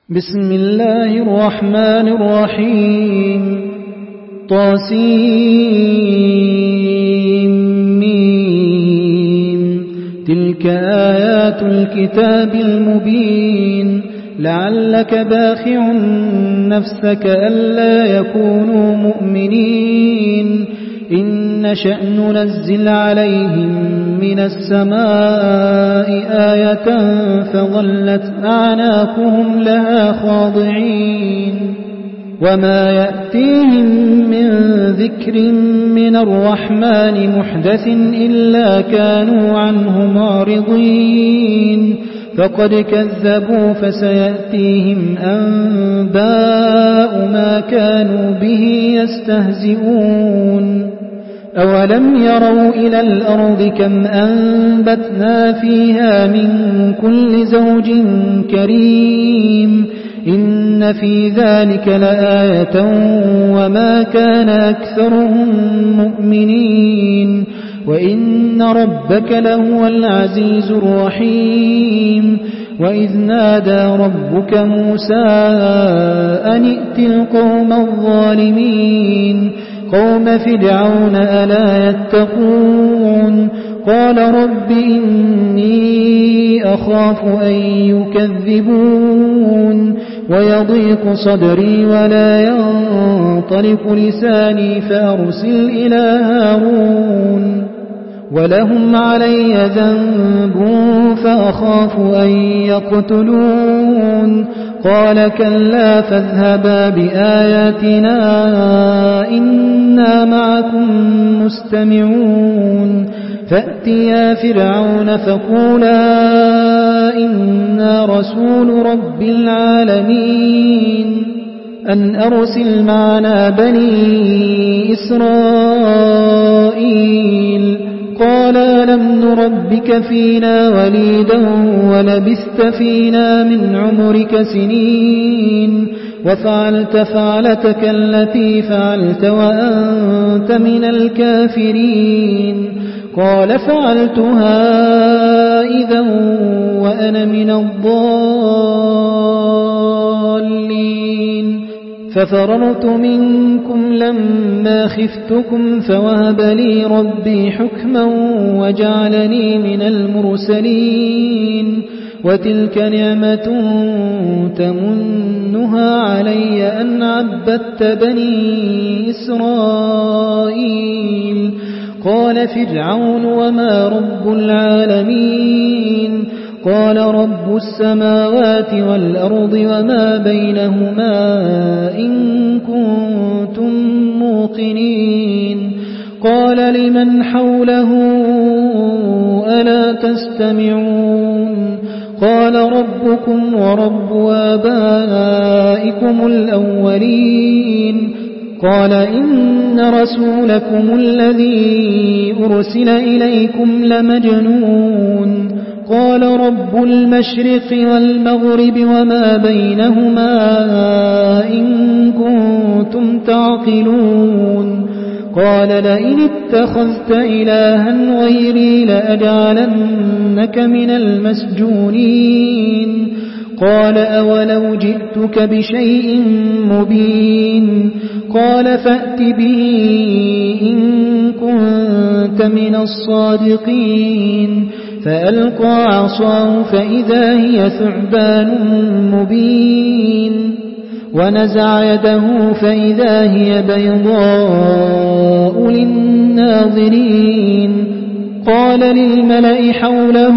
بسم الله الرحمن الرحيم طاسيم تلك آيات الكتاب المبين لعلك باخع نفسك ألا يكونوا مؤمنين إن نشأ ننزل عليهم من السماء آية فظلت أعناقهم لها خاضعين وما يأتيهم من ذكر من الرحمن محدث إلا كانوا عنه معرضين فقد كذبوا فسيأتيهم أنباء ما كانوا به يستهزئون أولم يروا إلى الأرض كم أنبتنا فيها من كل زوج كريم إن في ذلك لآية وما كان أكثرهم مؤمنين وإن ربك لهو العزيز الرحيم وإذ نادى ربك موسى أن ائت القوم الظالمين قوم فرعون ألا يتقون قال رب إني أخاف أن يكذبون ويضيق صدري ولا ينطلق لساني فأرسل إلى هارون ولهم علي ذنب فأخاف أن يقتلون قال كلا فاذهبا بآياتنا إنا معكم مستمعون فأتيا فرعون فقولا إنا رسول رب العالمين أن أرسل معنا بني إسرائيل قالا لم نربك فينا وليدا ولبثت فينا من عمرك سنين وفعلت فعلتك التي فعلت وأنت من الكافرين قال فعلتها إذا وأنا من الضالين ففررت منكم لما خفتكم فوهب لي ربي حكما وجعلني من المرسلين وتلك نعمة تمنها علي أن عبدت بني إسرائيل قال فرعون وما رب العالمين قال رب السماوات والأرض وما بينهما إن كنتم موقنين قال لمن حوله ألا تستمعون قال ربكم ورب آبائكم الأولين قال إن رسولكم الذي أرسل إليكم لمجنون قال رب المشرق والمغرب وما بينهما إن كنتم تعقلون قال لئن اتخذت إلها غيري لأجعلنك من المسجونين قال أولو جئتك بشيء مبين قال فأت به إن كنت من الصادقين فألقى عصاه فإذا هي ثعبان مبين ونزع يده فإذا هي بيضاء للناظرين قال للملأ حوله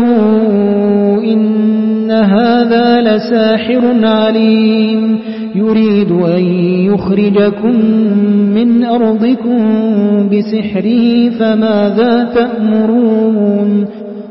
إن هذا لساحر عليم يريد أن يخرجكم من أرضكم بسحره فماذا تأمرون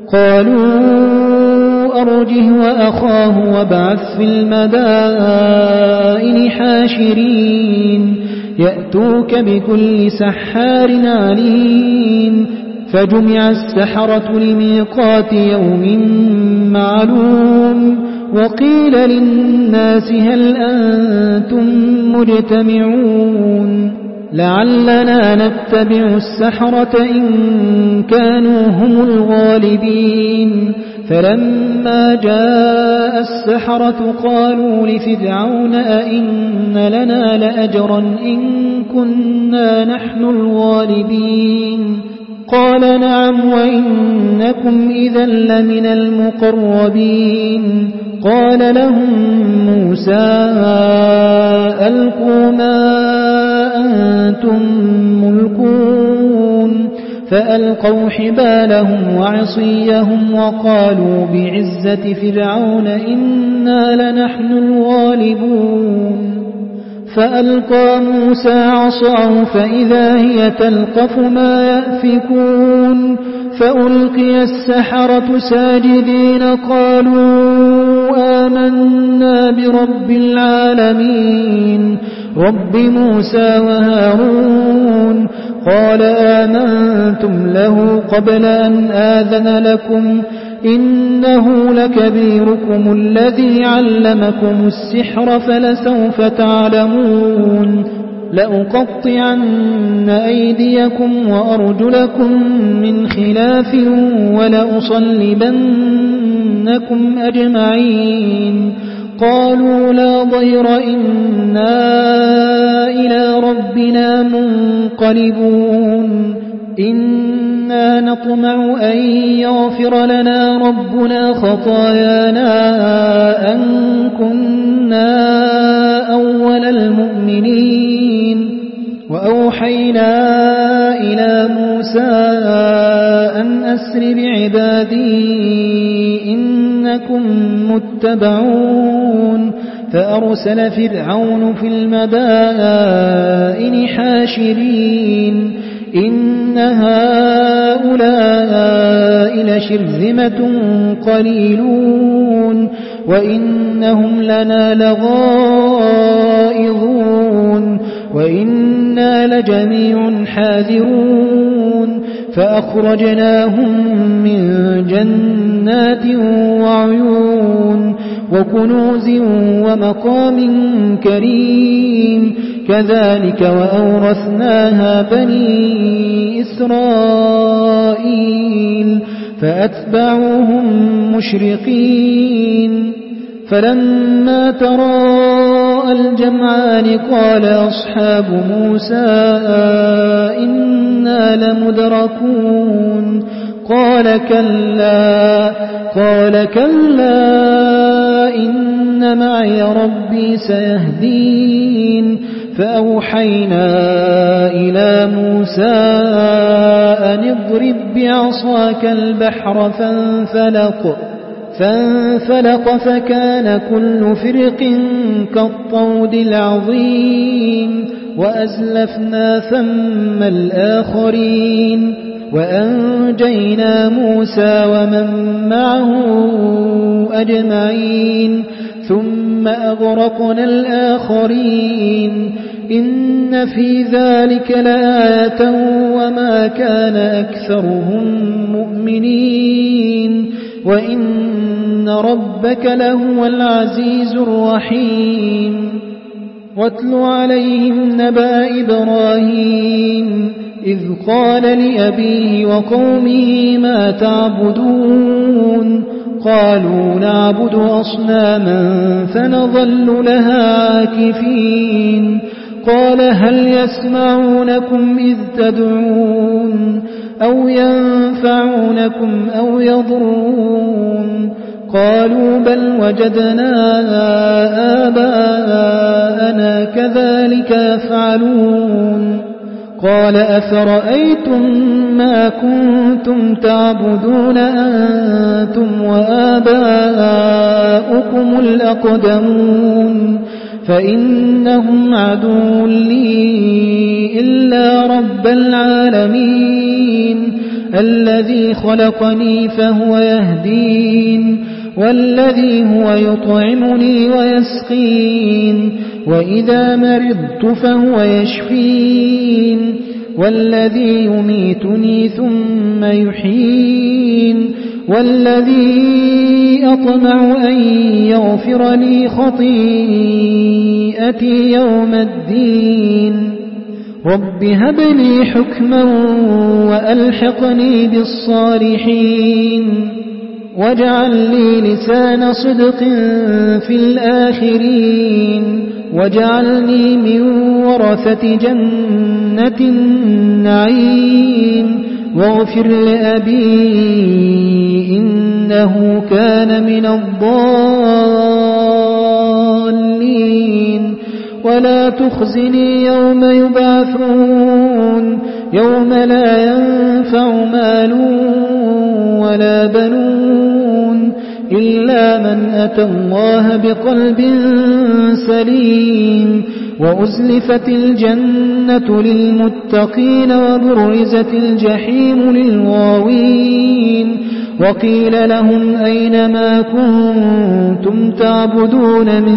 قالوا أرجه وأخاه وابعث في المدائن حاشرين يأتوك بكل سحار عليم فجمع السحرة لميقات يوم معلوم وقيل للناس هل أنتم مجتمعون لعلنا نتبع السحرة إن كانوا هم الغالبين فلما جاء السحرة قالوا لفرعون أئن لنا لأجرا إن كنا نحن الغالبين قال نعم وإنكم إذا لمن المقربين قال لهم موسى ألقوا ما أنتم ملقون فألقوا حبالهم وعصيهم وقالوا بعزة فرعون إنا لنحن الغالبون فألقى موسى عصاه فإذا هي تلقف ما يأفكون فألقي السحرة ساجدين قالوا آمنا برب العالمين رب موسى وهارون قال آمنتم له قبل أن آذن لكم إنه لكبيركم الذي علمكم السحر فلسوف تعلمون لأقطعن أيديكم وأرجلكم من خلاف ولأصلبنكم أجمعين قالوا لا ضير إنا إلى ربنا منقلبون إنا نطمع أن يغفر لنا ربنا خطايانا أن كنا أول المؤمنين وأوحينا إلى موسى أن أسر بعبادي إنكم متبعون فأرسل فرعون في المدائن حاشرين إن هؤلاء لشرذمة قليلون وإنهم لنا لغائظون وإنا لجميع حاذرون فأخرجناهم من جنات وعيون وكنوز ومقام كريم كذلك وأورثناها بني إسرائيل فأتبعوهم مشرقين فلما تراءى الجمعان قال أصحاب موسى إنا لمدركون قال كلا إن معي ربي سيهدين فأوحينا إلى موسى أن اضرب بعصاك البحر فانفلق فكان كل فرق كالطود العظيم وأزلفنا ثم الآخرين وأنجينا موسى ومن معه أجمعين ثم أغرقنا الآخرين إن في ذلك لآية وما كان أكثرهم مؤمنين وإن ربك لهو العزيز الرحيم واتل عليهم نبأ إبراهيم إذ قال لأبيه وقومه ما تعبدون قالوا نعبد أصناما فنظل لها عاكفين قال هل يسمعونكم إذ تدعون أو ينفعونكم أو يضرون قالوا بل وجدنا آباءنا كذلك يفعلون قال أفرأيتم ما كنتم تعبدون أنتم وآباؤكم الأقدمون فإنهم عدو لي إلا رب العالمين الذي خلقني فهو يهدين والذي هو يطعمني ويسقين وإذا مرضت فهو يشفين والذي يميتني ثم يحيين والذي أطمع أن يغفر لي خطيئتي يوم الدين رب هب لي حكما وألحقني بالصالحين واجعل لي لسان صدق في الآخرين واجعلني من ورثة جنة النعيم واغفر لأبي إنه كان من الضالين ولا تخزني يوم يبعثون يوم لا ينفع مال ولا بنون إلا من أتى الله بقلب سليم وأزلفت الجنة للمتقين وبرزت الجحيم للغاوين وقيل لهم أين ما كنتم تعبدون من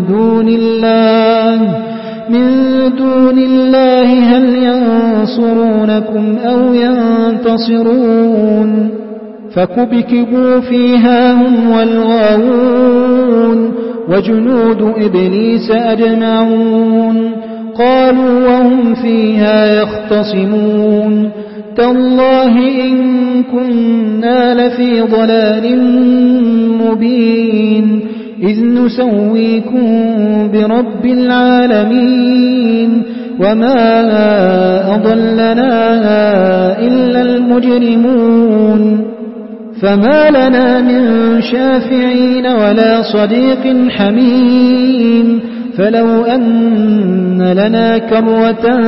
دون الله هل ينصرونكم أو ينتصرون فكبكبوا فيها هم والغاوون وجنود إبليس أجمعون قالوا وهم فيها يختصمون تالله إن كنا لفي ضلال مبين إذ نسويكم برب العالمين وما أضلنا إلا المجرمون فما لنا من شافعين ولا صديق حميم فلو أن لنا كرة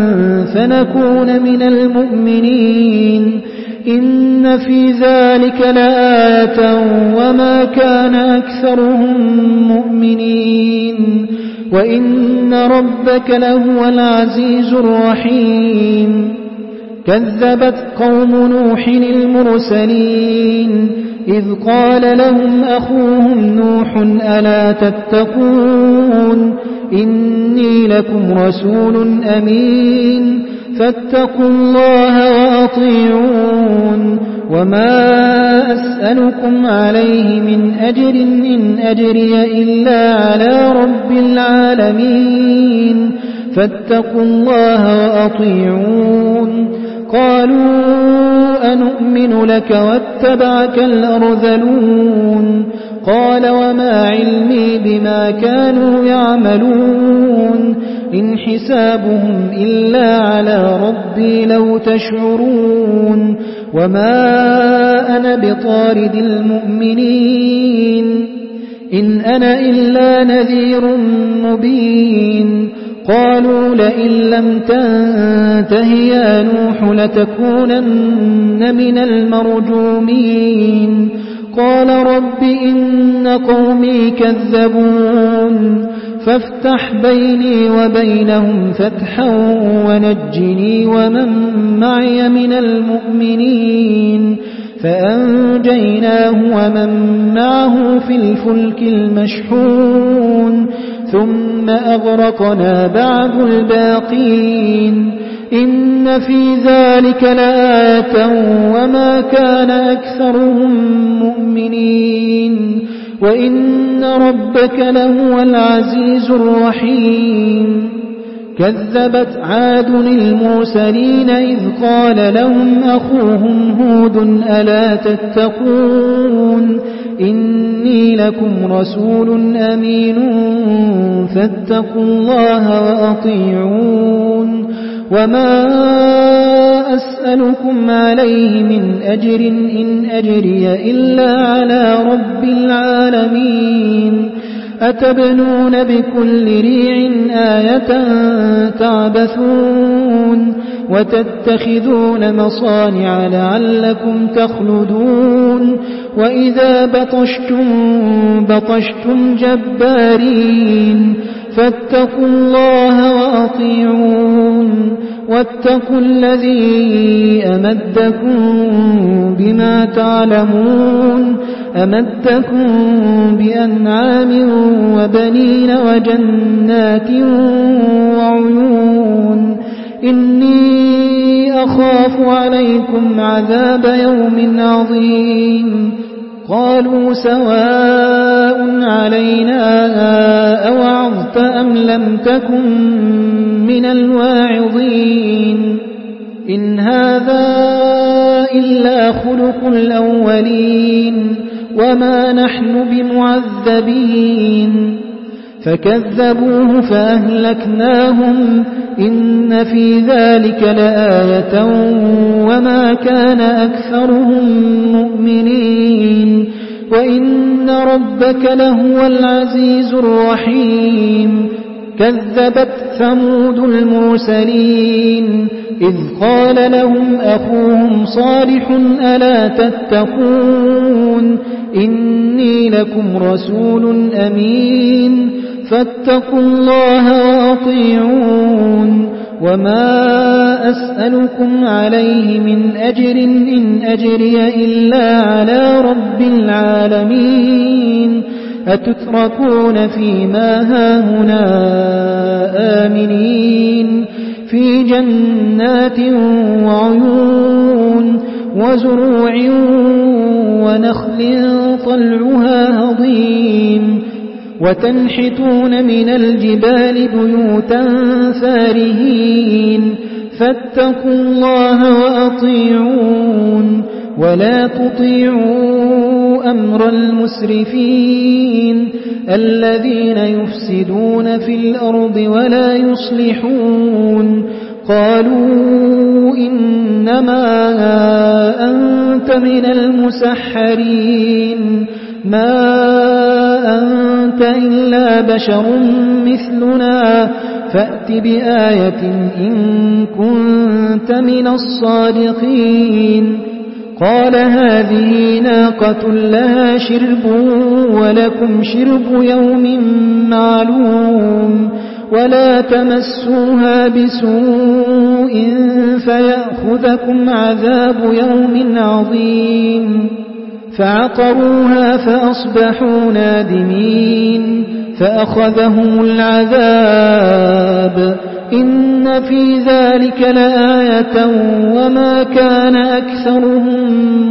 فنكون من المؤمنين إن في ذلك لآية وما كان أكثرهم مؤمنين وإن ربك لهو العزيز الرحيم كذبت قوم نوح المرسلين إذ قال لهم أخوهم نوح ألا تتقون إني لكم رسول أمين فاتقوا الله وأطيعون وما أسألكم عليه من أجر إن أجري إلا على رب العالمين فاتقوا الله وأطيعون قالوا أنؤمن لك واتبعك الأرذلون قال وما علمي بما كانوا يعملون إن حسابهم إلا على ربي لو تشعرون وما أنا بطارد المؤمنين إن أنا إلا نذير مبين قالوا لئن لم تنته يا نوح لتكونن من المرجومين قال رب إن قومي كذبون فافتح بيني وبينهم فتحا ونجني ومن معي من المؤمنين فأنجيناه ومن معه في الفلك المشحون ثم أغرقنا بعد الباقين إن في ذلك لآية وما كان أكثرهم مؤمنين وإن ربك لهو العزيز الرحيم كذبت عاد المرسلين إذ قال لهم أخوهم هود ألا تتقون إني لكم رسول أمين فاتقوا الله وأطيعون وما أسألكم عليه من أجر إن أجري إلا على رب العالمين أتبنون بكل ريع آية تعبثون وتتخذون مصانع لعلكم تخلدون وإذا بطشتم جبارين فاتقوا الله وأطيعون واتقوا الذي أمدكم بما تعلمون أمدكم بأنعام وبنين وجنات وعيون إني أخاف عليكم عذاب يوم عظيم قالوا سواء علينا أوعظت أم لم تكن من الواعظين إن هذا إلا خلق الأولين وما نحن بمعذبين فكذبوه فأهلكناهم إن في ذلك لآية وما كان أكثرهم مؤمنين وإن ربك لهو العزيز الرحيم كذبت ثمود المرسلين إذ قال لهم أخوهم صالح ألا تتقون إني لكم رسول أمين فاتقوا الله وأطيعون وما أسألكم عليه من أجر إن أجري إلا على رب العالمين أتتركون فيما هاهنا آمنين في جنات وعيون وزروع ونخل طلعها هضيم وتنحتون من الجبال بيوتا فارهين فاتقوا الله وأطيعون ولا تطيعوا أمر المسرفين الذين يفسدون في الأرض ولا يصلحون قالوا إنما أنت من المسحرين ما أنت إلا بشر مثلنا فأت بآية إن كنت من الصادقين قال هذه ناقة لها شرب ولكم شرب يوم معلوم ولا تمسوها بسوء فيأخذكم عذاب يوم عظيم فعقروها فأصبحوا نادمين فأخذهم العذاب إن في ذلك لآية وما كان أكثرهم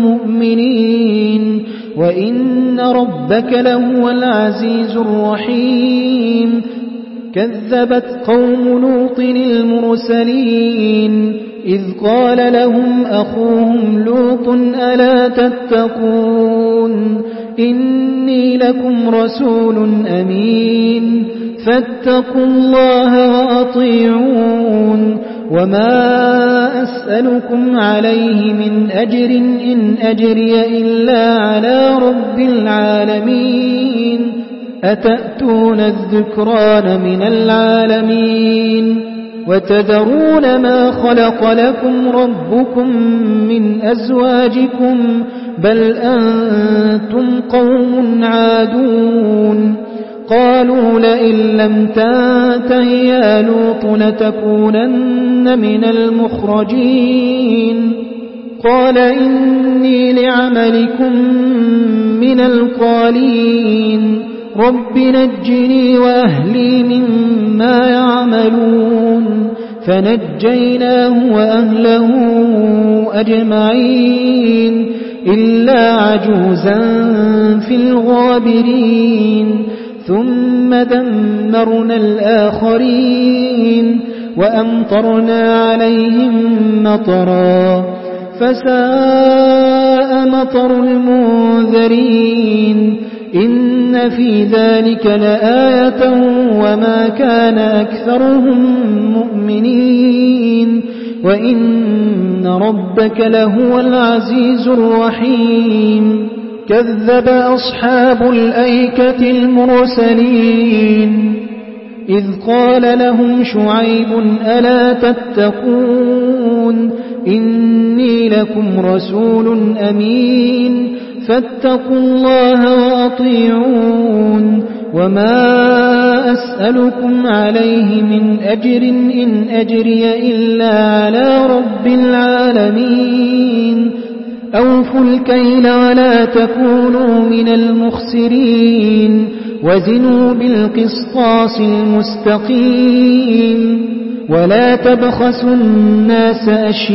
مؤمنين وإن ربك لهو العزيز الرحيم كذبت قوم لوط المرسلين إذ قال لهم أخوهم لوط ألا تتقون إني لكم رسول أمين فاتقوا الله وأطيعون وما أسألكم عليه من أجر إن أجري إلا على رب العالمين أتأتون الذكران من العالمين وتذرون ما خلق لكم ربكم من أزواجكم بل أنتم قوم عادون قالوا لئن لم تنته يا لوط لتكونن من المخرجين قال إني لعملكم من القالين رب نجني وأهلي مما يعملون فنجيناه وأهله أجمعين إلا عجوزا في الغابرين ثم دمرنا الآخرين وأمطرنا عليهم مطرا فساء مطر المنذرين إن في ذلك لآية وما كان أكثرهم مؤمنين وإن ربك لهو العزيز الرحيم كذب أصحاب الأيكة المرسلين إذ قال لهم شعيب ألا تتقون إني لكم رسول أمين فاتقوا الله وأطيعون وما أسألكم عليه من أجر إن أجري إلا على رب العالمين أوفوا الكيل ولا تكونوا من المخسرين وزنوا بالقسطاس المستقيم ولا تبخسوا الناس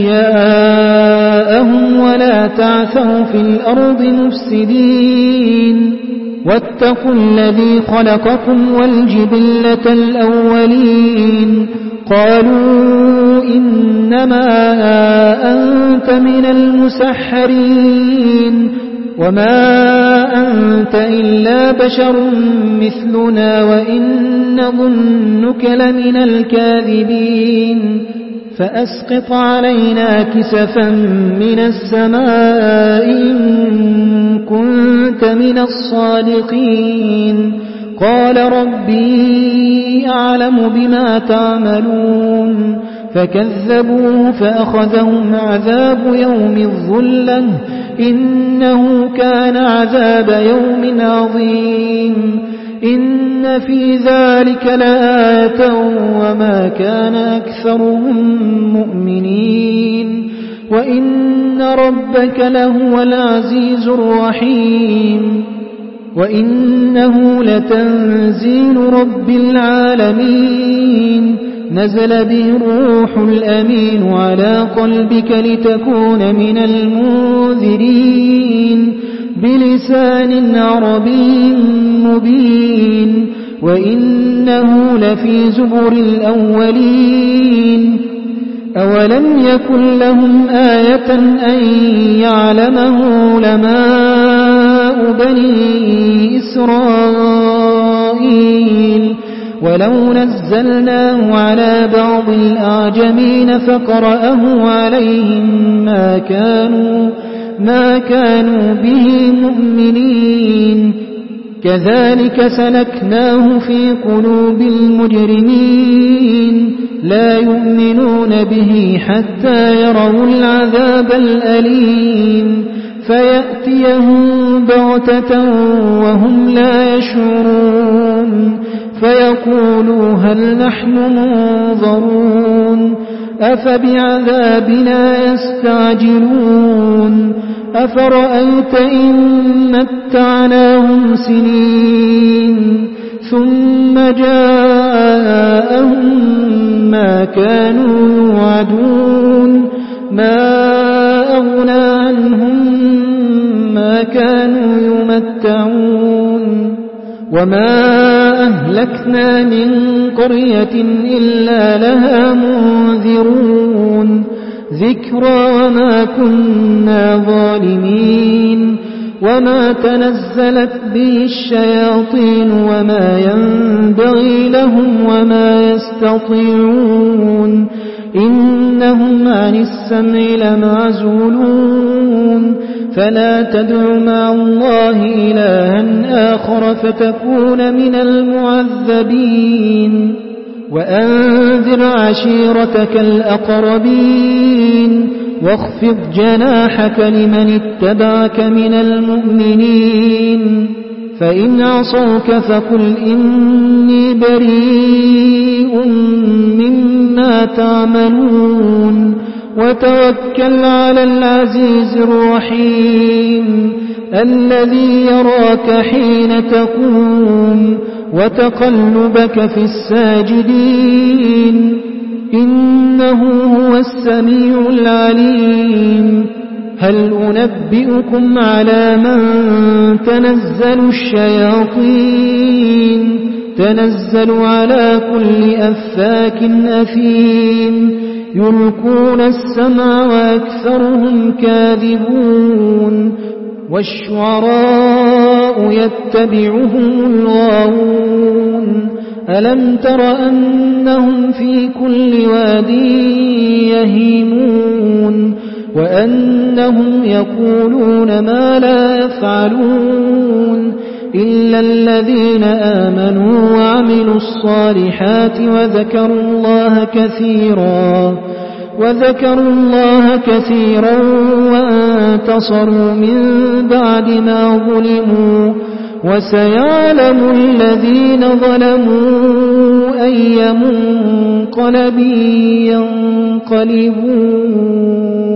أشياءهم ولا تعثوا في الأرض مفسدين واتقوا الذي خلقكم والجبلة الأولين قالوا إنما أنت من المسحرين وما أنت إلا بشر مثلنا وإن نظنك لمن الكاذبين فأسقط علينا كسفا من السماء إن كنت من الصادقين قال ربي أعلم بما تعملون فكذبوه فأخذهم عذاب يوم الظلة إنه كان عذاب يوم عظيم إن في ذلك لآية وما كان أكثرهم مؤمنين وإن ربك لهو العزيز الرحيم وإنه لتنزيل رب العالمين نزل به الروح الأمين على قلبك لتكون من المنذرين بلسان عربي مبين وإنه لفي زبر الأولين أولم يكن لهم آية أن يعلمه علماء بني إسرائيل ولو نزلناه على بعض الأعجمين فقرأه عليهم ما كانوا به مؤمنين كذلك سلكناه في قلوب المجرمين لا يؤمنون به حتى يروا العذاب الأليم فيأتيهم بغتة وهم لا يشعرون فيقولوا هل نحن منظرون أفبعذابنا يستعجلون أفرأيت إن متعناهم سنين ثم جاءهم ما كانوا يوعدون ما أغنى عنهم ما كانوا يمتعون وما أهلكنا من قرية إلا لها منذرون ذكرى وما كنا ظالمين وما تنزلت به الشياطين وما ينبغي لهم وما يستطيعون إنهم عن السمع لمعزولون فلا تدع مع الله إلها آخر فتكون من المعذبين وأنذر عشيرتك الأقربين واخفض جناحك لمن اتبعك من المؤمنين فإن عصوك فقل إني بريء مما تعملون وتوكل على العزيز الرحيم الذي يراك حين تقوم وتقلبك في الساجدين إنه هو السميع العليم هل أنبئكم على من تنزل الشياطين تنزل على كل أفاك أثيم يلقون السمع وأكثرهم كاذبون والشعراء يتبعهم الغاوون ألم تر أنهم في كل واد يهيمون وأنهم يقولون ما لا يفعلون إلا الذين آمنوا وعملوا الصالحات وذكروا الله كثيرا وانتصروا من بعد ما ظلموا وسيعلم الذين ظلموا أي منقلب ينقلبون